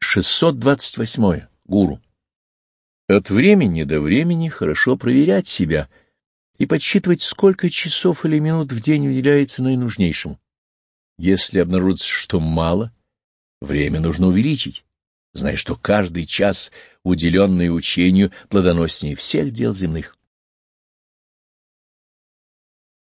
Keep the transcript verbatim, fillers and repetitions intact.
шестьсот двадцать восьмое. Гуру. От времени до времени хорошо проверять себя и подсчитывать, сколько часов или минут в день уделяется наинужнейшему. Если обнаружится, что мало, время нужно увеличить, зная, что каждый час, уделенный учению, плодоноснее всех дел земных.